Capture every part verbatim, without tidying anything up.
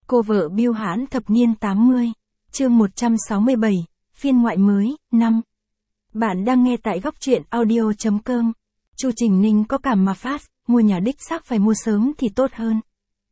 Cô vợ biêu hãn thập niên tám mươi, chương một trăm sáu mươi bảy, phiên ngoại mới, năm. Bạn đang nghe tại góc truyện audio chấm com. Chu Trình Ninh có cảm mà phát, mua nhà đích xác phải mua sớm thì tốt hơn.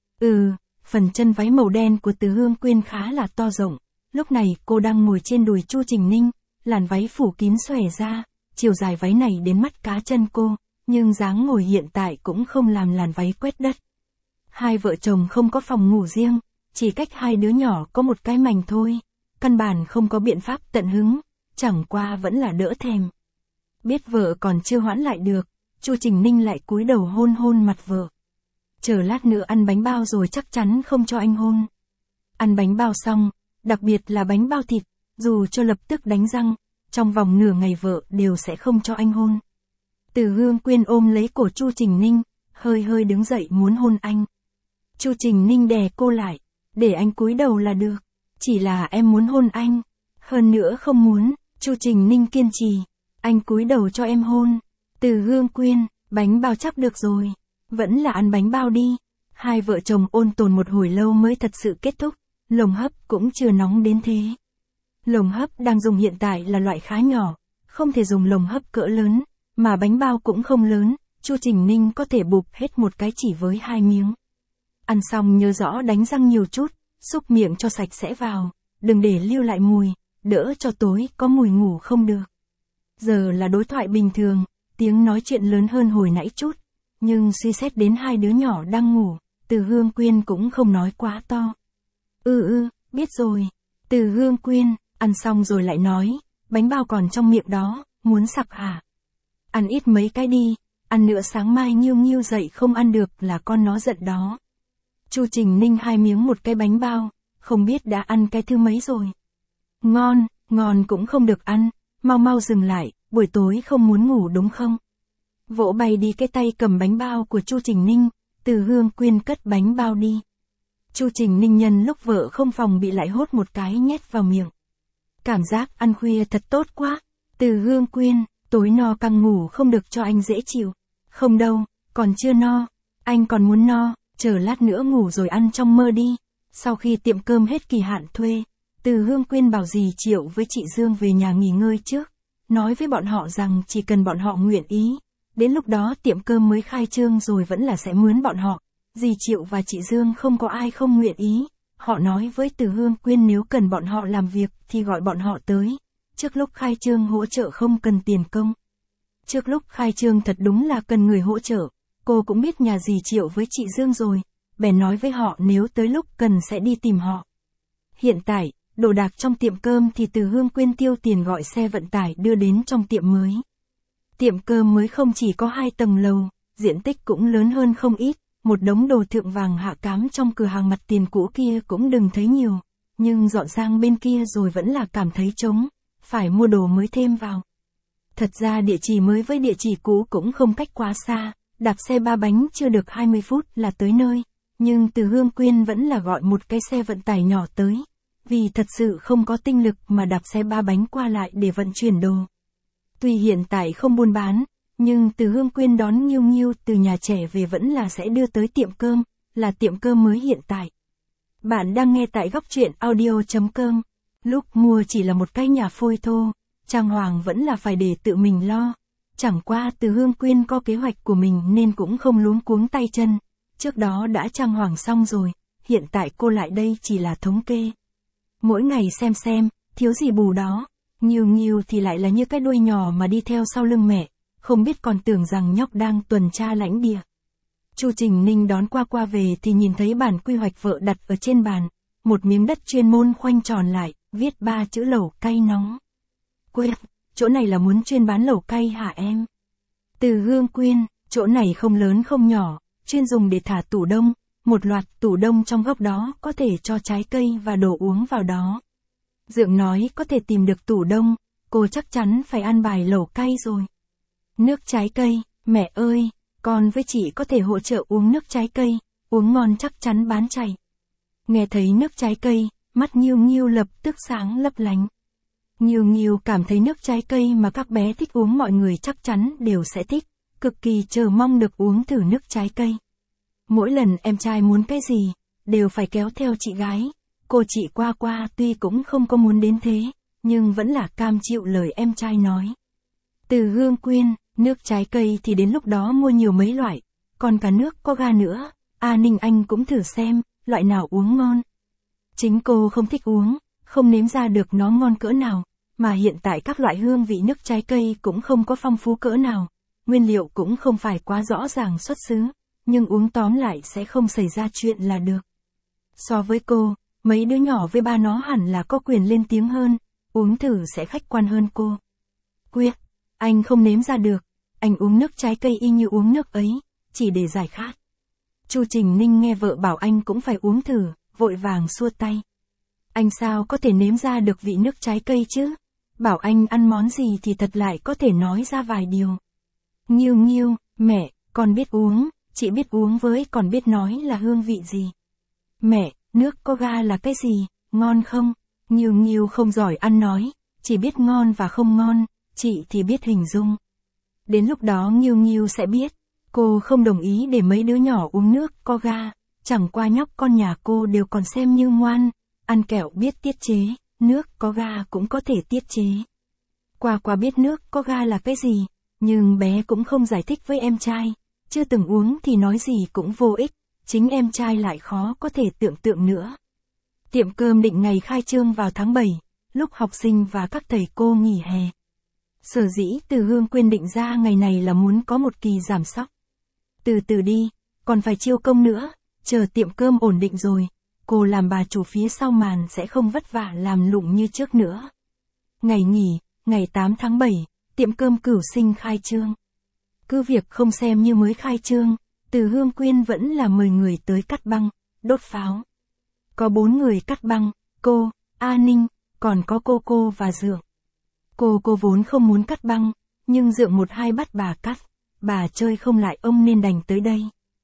Ừ, phần chân váy màu đen của Từ Hương Quyên khá là to rộng. Lúc này cô đang ngồi trên đùi Chu Trình Ninh, làn váy phủ kín xòe ra, chiều dài váy này đến mắt cá chân cô, nhưng dáng ngồi hiện tại cũng không làm làn váy quét đất. Hai vợ chồng không có phòng ngủ riêng, chỉ cách hai đứa nhỏ có một cái mành thôi, căn bản không có biện pháp tận hứng, chẳng qua vẫn là đỡ thèm. Biết vợ còn chưa hoãn lại được, Chu Trình Ninh lại cúi đầu hôn hôn mặt vợ. Chờ lát nữa ăn bánh bao rồi chắc chắn không cho anh hôn. Ăn bánh bao xong, đặc biệt là bánh bao thịt, dù cho lập tức đánh răng, trong vòng nửa ngày vợ đều sẽ không cho anh hôn. Từ Hương Quyên ôm lấy cổ Chu Trình Ninh, hơi hơi đứng dậy muốn hôn anh. Chu Trình Ninh đè cô lại, để anh cúi đầu là được, chỉ là em muốn hôn anh, hơn nữa không muốn. Chu Trình Ninh kiên trì, anh cúi đầu cho em hôn. Từ Hương Quyên, bánh bao chắc được rồi, vẫn là ăn bánh bao đi. Hai vợ chồng ôn tồn một hồi lâu mới thật sự kết thúc, lồng hấp cũng chưa nóng đến thế. Lồng hấp đang dùng hiện tại là loại khá nhỏ, không thể dùng lồng hấp cỡ lớn, mà bánh bao cũng không lớn, Chu Trình Ninh có thể bụp hết một cái chỉ với hai miếng. Ăn xong nhớ rõ đánh răng nhiều chút, xúc miệng cho sạch sẽ vào, đừng để lưu lại mùi, đỡ cho tối có mùi ngủ không được. Giờ là đối thoại bình thường, tiếng nói chuyện lớn hơn hồi nãy chút, nhưng suy xét đến hai đứa nhỏ đang ngủ, Từ Hương Quyên cũng không nói quá to. Ừ ừ, biết rồi. Từ Hương Quyên, ăn xong rồi lại nói, bánh bao còn trong miệng đó, muốn sặc hả? Ăn ít mấy cái đi, ăn nữa sáng mai Nghiêu Nghiêu dậy không ăn được là con nó giận đó. Chu Trình Ninh hai miếng một cái bánh bao, không biết đã ăn cái thứ mấy rồi. Ngon, ngon cũng không được ăn, mau mau dừng lại, buổi tối không muốn ngủ đúng không? Vỗ bay đi cái tay cầm bánh bao của Chu Trình Ninh, Từ Hương Quyên cất bánh bao đi. Chu Trình Ninh nhân lúc vợ không phòng bị lại hốt một cái nhét vào miệng. Cảm giác ăn khuya thật tốt quá. Từ Hương Quyên, tối no căng ngủ không được cho anh dễ chịu. Không đâu, còn chưa no, anh còn muốn no, chờ lát nữa ngủ rồi ăn trong mơ đi. Sau khi tiệm cơm hết kỳ hạn thuê, Từ Hương Quyên bảo dì Triệu với chị Dương về nhà nghỉ ngơi trước, nói với bọn họ rằng chỉ cần bọn họ nguyện ý, đến lúc đó tiệm cơm mới khai trương rồi vẫn là sẽ mướn bọn họ. Dì Triệu và chị Dương không có ai không nguyện ý, họ nói với Từ Hương Quyên nếu cần bọn họ làm việc thì gọi bọn họ tới, trước lúc khai trương hỗ trợ không cần tiền công. Trước lúc khai trương thật đúng là cần người hỗ trợ, cô cũng biết nhà dì Triệu với chị Dương rồi, bèn nói với họ nếu tới lúc cần sẽ đi tìm họ. Hiện tại, đồ đạc trong tiệm cơm thì Từ Hương Quyên tiêu tiền gọi xe vận tải đưa đến trong tiệm mới. Tiệm cơm mới không chỉ có hai tầng lầu, diện tích cũng lớn hơn không ít. Một đống đồ thượng vàng hạ cám trong cửa hàng mặt tiền cũ kia cũng đừng thấy nhiều, nhưng dọn sang bên kia rồi vẫn là cảm thấy trống, phải mua đồ mới thêm vào. Thật ra địa chỉ mới với địa chỉ cũ cũng không cách quá xa, đạp xe ba bánh chưa được hai mươi phút là tới nơi, nhưng Từ Hương Quyên vẫn là gọi một cái xe vận tải nhỏ tới, vì thật sự không có tinh lực mà đạp xe ba bánh qua lại để vận chuyển đồ. Tuy hiện tại không buôn bán, nhưng Từ Hương Quyên đón Nghiêu Nghiêu từ nhà trẻ về vẫn là sẽ đưa tới tiệm cơm, là tiệm cơm mới hiện tại. Bạn đang nghe tại góc truyện audio chấm com. Lúc mua chỉ là một cái nhà phôi thô, trang hoàng vẫn là phải để tự mình lo. Chẳng qua Từ Hương Quyên có kế hoạch của mình nên cũng không luống cuống tay chân. Trước đó đã trang hoàng xong rồi, hiện tại cô lại đây chỉ là thống kê. Mỗi ngày xem xem, thiếu gì bù đó. Nghiêu Nghiêu thì lại là như cái đuôi nhỏ mà đi theo sau lưng mẹ. Không biết còn tưởng rằng nhóc đang tuần tra lãnh địa. Chu Trình Ninh đón qua qua về thì nhìn thấy bản quy hoạch vợ đặt ở trên bàn, một miếng đất chuyên môn khoanh tròn lại, viết ba chữ lẩu cay nóng. Quên, chỗ này là muốn chuyên bán lẩu cay hả em? Từ Hương Quyên, chỗ này không lớn không nhỏ, chuyên dùng để thả tủ đông, một loạt tủ đông trong góc đó có thể cho trái cây và đồ uống vào đó. Dượng nói có thể tìm được tủ đông, cô chắc chắn phải ăn bài lẩu cay rồi. Nước trái cây, mẹ ơi, con với chị có thể hỗ trợ uống nước trái cây, uống ngon chắc chắn bán chạy. Nghe thấy nước trái cây, mắt Nghiêu Nghiêu lập tức sáng lấp lánh. Nghiêu Nghiêu cảm thấy nước trái cây mà các bé thích uống mọi người chắc chắn đều sẽ thích, cực kỳ chờ mong được uống thử nước trái cây. Mỗi lần em trai muốn cái gì, đều phải kéo theo chị gái. Cô chị qua qua tuy cũng không có muốn đến thế, nhưng vẫn là cam chịu lời em trai nói. Từ Hương Quyên, nước trái cây thì đến lúc đó mua nhiều mấy loại, còn cả nước có ga nữa, A Ninh anh cũng thử xem, loại nào uống ngon. Chính cô không thích uống, không nếm ra được nó ngon cỡ nào, mà hiện tại các loại hương vị nước trái cây cũng không có phong phú cỡ nào, nguyên liệu cũng không phải quá rõ ràng xuất xứ, nhưng uống tóm lại sẽ không xảy ra chuyện là được. So với cô, mấy đứa nhỏ với ba nó hẳn là có quyền lên tiếng hơn, uống thử sẽ khách quan hơn cô. Quyết, anh không nếm ra được, anh uống nước trái cây y như uống nước ấy, chỉ để giải khát. Chu Trình Ninh nghe vợ bảo anh cũng phải uống thử, vội vàng xua tay. Anh sao có thể nếm ra được vị nước trái cây chứ? Bảo anh ăn món gì thì thật lại có thể nói ra vài điều. Nghiêu nghiêu, mẹ, con biết uống, chị biết uống với còn biết nói là hương vị gì. Mẹ, nước có ga là cái gì, ngon không? Nghiêu nghiêu không giỏi ăn nói, chỉ biết ngon và không ngon, chị thì biết hình dung. Đến lúc đó Nghiêu nghiêu sẽ biết, cô không đồng ý để mấy đứa nhỏ uống nước có ga, chẳng qua nhóc con nhà cô đều còn xem như ngoan, ăn kẹo biết tiết chế, nước có ga cũng có thể tiết chế. Qua qua biết nước có ga là cái gì, nhưng bé cũng không giải thích với em trai, chưa từng uống thì nói gì cũng vô ích, chính em trai lại khó có thể tưởng tượng nữa. Tiệm cơm định ngày khai trương vào tháng bảy, lúc học sinh và các thầy cô nghỉ hè. Sở dĩ Từ Hương Quyên định ra ngày này là muốn có một kỳ giảm sóc. Từ từ đi, còn phải chiêu công nữa, chờ tiệm cơm ổn định rồi, cô làm bà chủ phía sau màn sẽ không vất vả làm lụng như trước nữa. Ngày nghỉ, ngày tám tháng bảy, tiệm cơm Cửu Sinh khai trương. Cứ việc không xem như mới khai trương, Từ Hương Quyên vẫn là mời người tới cắt băng, đốt pháo. Có bốn người cắt băng, cô, A Ninh, còn có cô cô và Dượng. Cô cô vốn không muốn cắt băng, nhưng Dượng một hai bắt bà cắt, bà chơi không lại ông nên đành tới đây.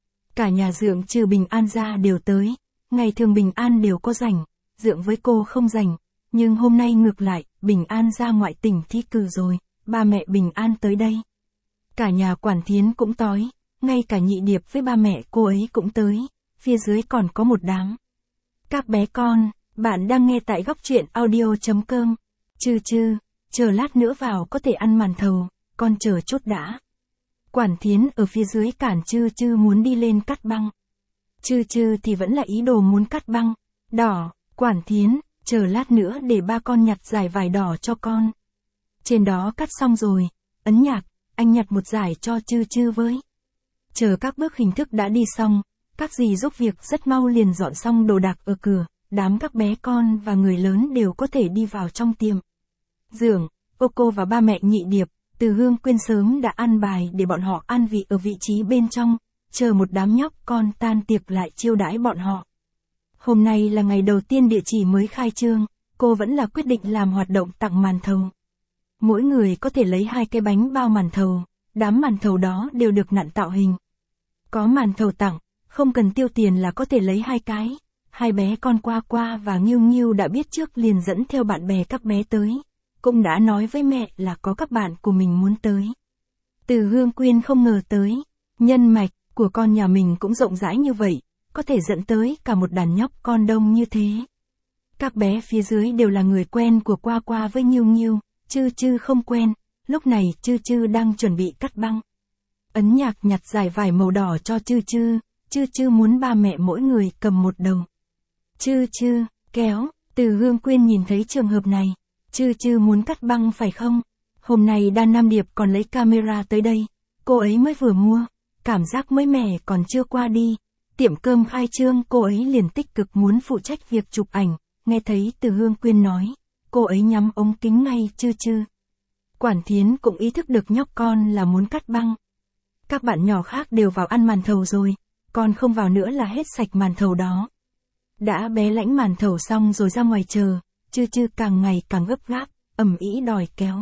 Cả nhà Dượng trừ Bình An ra đều tới, ngày thường Bình An đều có rảnh, Dượng với cô không rảnh, nhưng hôm nay ngược lại, Bình An ra ngoại tỉnh thi cử rồi, ba mẹ Bình An tới đây. Cả nhà Quản Thiến cũng tối, ngay cả Nhị Điệp với ba mẹ cô ấy cũng tới, phía dưới còn có một đám. Các bé con, bạn đang nghe tại góc truyện audio chấm com. Chư chư, chờ lát nữa vào có thể ăn màn thầu, con chờ chút đã. Quản Thiến ở phía dưới cản Chư chư muốn đi lên cắt băng. Chư chư thì vẫn là ý đồ muốn cắt băng. Đỏ, Quản Thiến, chờ lát nữa để ba con nhặt giải vải đỏ cho con. Trên đó cắt xong rồi, Ấn Nhạc, anh nhặt một giải cho Chư chư với. Chờ các bước hình thức đã đi xong, các dì giúp việc rất mau liền dọn xong đồ đạc ở cửa, đám các bé con và người lớn đều có thể đi vào trong tiệm. Dượng, cô cô và ba mẹ Nhị Điệp, Từ Hương Quyên sớm đã ăn bài để bọn họ ăn vị ở vị trí bên trong, chờ một đám nhóc con tan tiệc lại chiêu đãi bọn họ. Hôm nay là ngày đầu tiên địa chỉ mới khai trương, cô vẫn là quyết định làm hoạt động tặng màn thầu. Mỗi người có thể lấy hai cái bánh bao màn thầu, đám màn thầu đó đều được nặn tạo hình. Có màn thầu tặng, không cần tiêu tiền là có thể lấy hai cái. Hai bé con Qua Qua và Nghiêu Nghiêu đã biết trước liền dẫn theo bạn bè các bé tới. Cũng đã nói với mẹ là có các bạn của mình muốn tới. Từ Hương Quyên không ngờ tới, nhân mạch của con nhà mình cũng rộng rãi như vậy, có thể dẫn tới cả một đàn nhóc con đông như thế. Các bé phía dưới đều là người quen của Qua Qua với Nghiêu Nghiêu, Chư chư không quen, lúc này Chư chư đang chuẩn bị cắt băng. Ấn Nhạc nhặt giải vải màu đỏ cho Chư chư, Chư chư muốn ba mẹ mỗi người cầm một đầu. Chư chư, kéo, Từ Hương Quyên nhìn thấy trường hợp này, Chư chư muốn cắt băng phải không? Hôm nay Đan Nam Điệp còn lấy camera tới đây, cô ấy mới vừa mua, cảm giác mới mẻ còn chưa qua đi. Tiệm cơm khai trương cô ấy liền tích cực muốn phụ trách việc chụp ảnh, nghe thấy Từ Hương Quyên nói, cô ấy nhắm ống kính ngay Chư chư. Quản Thiến cũng ý thức được nhóc con là muốn cắt băng. Các bạn nhỏ khác đều vào ăn màn thầu rồi, còn không vào nữa là hết sạch màn thầu đó. Đã bé lãnh màn thầu xong rồi ra ngoài chờ, Chư chư càng ngày càng gấp gáp, ầm ĩ đòi kéo.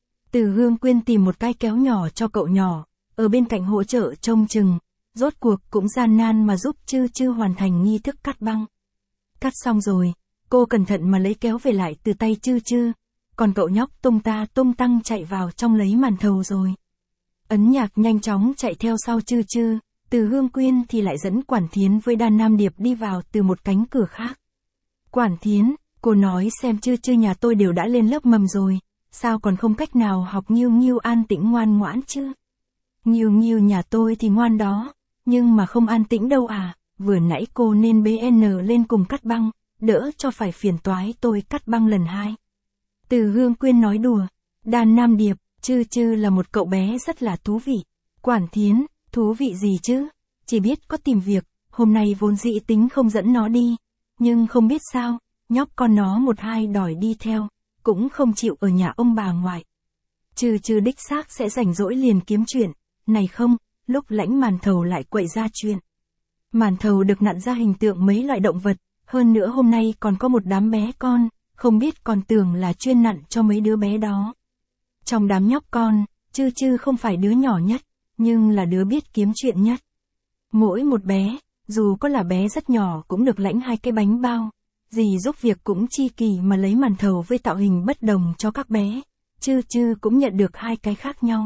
Từ Hương Quyên tìm một cái kéo nhỏ cho cậu nhỏ, ở bên cạnh hỗ trợ trông chừng, rốt cuộc cũng gian nan mà giúp Chư chư hoàn thành nghi thức cắt băng. Cắt xong rồi, cô cẩn thận mà lấy kéo về lại từ tay Chư chư, còn cậu nhóc tung ta tung tăng chạy vào trong lấy màn thầu rồi. Ấn Nhạc nhanh chóng chạy theo sau Chư chư, Từ Hương Quyên thì lại dẫn Quản Thiến với Đan Nam Điệp đi vào từ một cánh cửa khác. Quản Thiến, cô nói xem Chư Chư nhà tôi đều đã lên lớp mầm rồi, sao còn không cách nào học Nghiêu Nghiêu an tĩnh ngoan ngoãn chứ? Nghiêu Nghiêu nhà tôi thì ngoan đó, nhưng mà không an tĩnh đâu à, vừa nãy cô nên bê en lên cùng cắt băng, đỡ cho phải phiền toái tôi cắt băng lần hai. Từ Hương Quyên nói đùa, Đan Nam Điệp, Chư Chư là một cậu bé rất là thú vị. Quản Thiến, thú vị gì chứ, chỉ biết có tìm việc, hôm nay vốn dĩ tính không dẫn nó đi, nhưng không biết sao, nhóc con nó một hai đòi đi theo, cũng không chịu ở nhà ông bà ngoại. Chư Chư đích xác sẽ rảnh rỗi liền kiếm chuyện, này không, lúc Lãnh Màn Thầu lại quậy ra chuyện. Màn Thầu được nặn ra hình tượng mấy loại động vật, hơn nữa hôm nay còn có một đám bé con, không biết còn tưởng là chuyên nặn cho mấy đứa bé đó. Trong đám nhóc con, Chư Chư không phải đứa nhỏ nhất, nhưng là đứa biết kiếm chuyện nhất. Mỗi một bé, dù có là bé rất nhỏ cũng được lãnh hai cái bánh bao, dì giúp việc cũng chi kỳ mà lấy màn thầu với tạo hình bất đồng cho các bé, Chư Chư cũng nhận được hai cái khác nhau.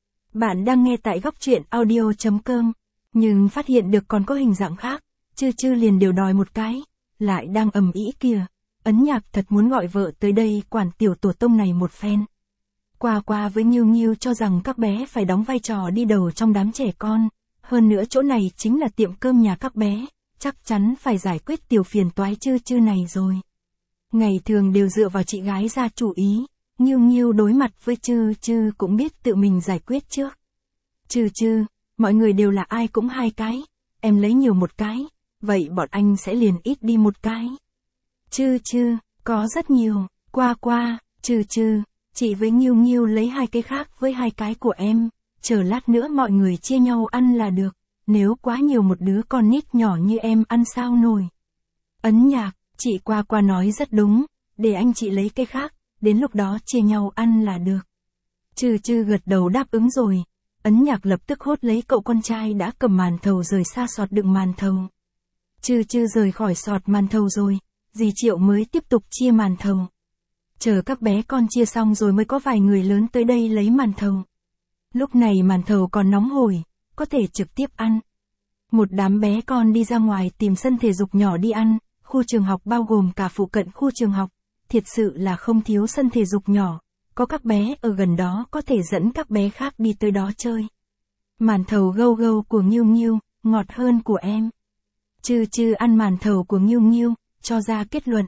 Bạn đang nghe tại góc truyện audio chấm com, nhưng phát hiện được còn có hình dạng khác, Chư Chư liền đều đòi một cái, lại đang ầm ĩ kìa, Ấn Nhạc thật muốn gọi vợ tới đây quản tiểu tổ tông này một phen. Qua qua với Nghiêu Nghiêu cho rằng các bé phải đóng vai trò đi đầu trong đám trẻ con, hơn nữa chỗ này chính là tiệm cơm nhà các bé, chắc chắn phải giải quyết tiểu phiền toái Chư Chư này rồi. Ngày thường đều dựa vào chị gái ra chủ ý, Nghiêu Nghiêu đối mặt với Chư Chư cũng biết tự mình giải quyết trước. Chư Chư, mọi người đều là ai cũng hai cái, em lấy nhiều một cái, vậy bọn anh sẽ liền ít đi một cái. Chư Chư, có rất nhiều, qua qua, Chư Chư, chị với Nghiêu Nghiêu lấy hai cái khác với hai cái của em, chờ lát nữa mọi người chia nhau ăn là được, nếu quá nhiều một đứa con nít nhỏ như em ăn sao nổi. Ấn Nhạc, chị qua qua nói rất đúng, để anh chị lấy cái khác, đến lúc đó chia nhau ăn là được. Chư Chư gật đầu đáp ứng rồi, Ấn Nhạc lập tức hốt lấy cậu con trai đã cầm màn thầu rời xa sọt đựng màn thầu. Chư Chư rời khỏi sọt màn thầu rồi, dì Triệu mới tiếp tục chia màn thầu. Chờ các bé con chia xong rồi mới có vài người lớn tới đây lấy màn thầu. Lúc này màn thầu còn nóng hổi, có thể trực tiếp ăn. Một đám bé con đi ra ngoài tìm sân thể dục nhỏ đi ăn, khu trường học bao gồm cả phụ cận khu trường học, thiệt sự là không thiếu sân thể dục nhỏ, có các bé ở gần đó có thể dẫn các bé khác đi tới đó chơi. Màn thầu gâu gâu của Nghiêu Nghiêu, ngọt hơn của em. Chư Chư ăn màn thầu của Nghiêu Nghiêu, cho ra kết luận.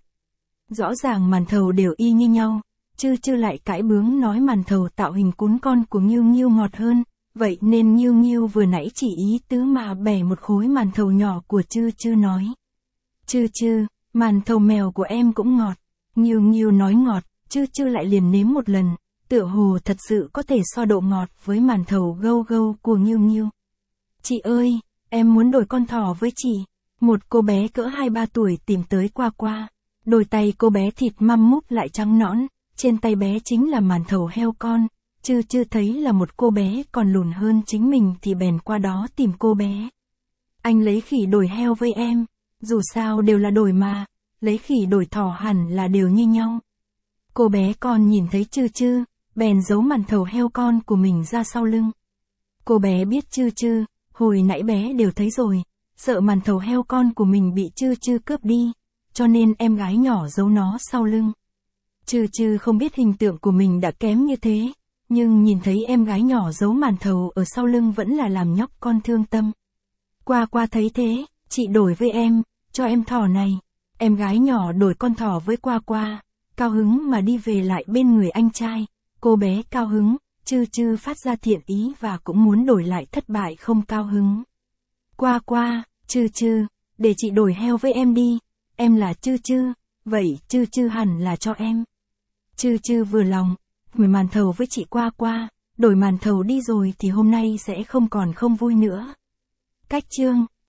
Rõ ràng màn thầu đều y như nhau, Chư Chư lại cãi bướng nói màn thầu tạo hình cún con của Nghiêu Nghiêu ngọt hơn, vậy nên Nghiêu Nghiêu vừa nãy chỉ ý tứ mà bẻ một khối màn thầu nhỏ của Chư Chư nói. Chư Chư, màn thầu mèo của em cũng ngọt. Nghiêu Nghiêu nói ngọt, Chư Chư lại liền nếm một lần, tựa hồ thật sự có thể so độ ngọt với màn thầu gâu gâu của Nghiêu Nghiêu. Chị ơi, em muốn đổi con thỏ với chị. Một cô bé cỡ hai ba tuổi tìm tới qua qua. Đôi tay cô bé thịt măm múp lại trắng nõn, trên tay bé chính là màn thầu heo con. Chư Chư thấy là một cô bé còn lùn hơn chính mình thì bèn qua đó tìm cô bé. Anh lấy khỉ đổi heo với em, dù sao đều là đổi mà, lấy khỉ đổi thỏ hẳn là đều như nhau. Cô bé con nhìn thấy Chư Chư, bèn giấu màn thầu heo con của mình ra sau lưng. Cô bé biết Chư Chư, hồi nãy bé đều thấy rồi, sợ màn thầu heo con của mình bị Chư Chư cướp đi, cho nên em gái nhỏ giấu nó sau lưng. Chư Chư không biết hình tượng của mình đã kém như thế, nhưng nhìn thấy em gái nhỏ giấu màn thầu ở sau lưng vẫn là làm nhóc con thương tâm. Qua qua thấy thế, chị đổi với em, cho em thỏ này. Em gái nhỏ đổi con thỏ với qua qua, cao hứng mà đi về lại bên người anh trai. Cô bé cao hứng, Chư Chư phát ra thiện ý và cũng muốn đổi lại thất bại không cao hứng. Qua qua, Chư Chư, để chị đổi heo với em đi. Em là Chư Chư, vậy Chư Chư hẳn là cho em. Chư Chư vừa lòng, đổi màn thầu với chị qua qua, đổi màn thầu đi rồi thì hôm nay sẽ không còn không vui nữa. Cách chương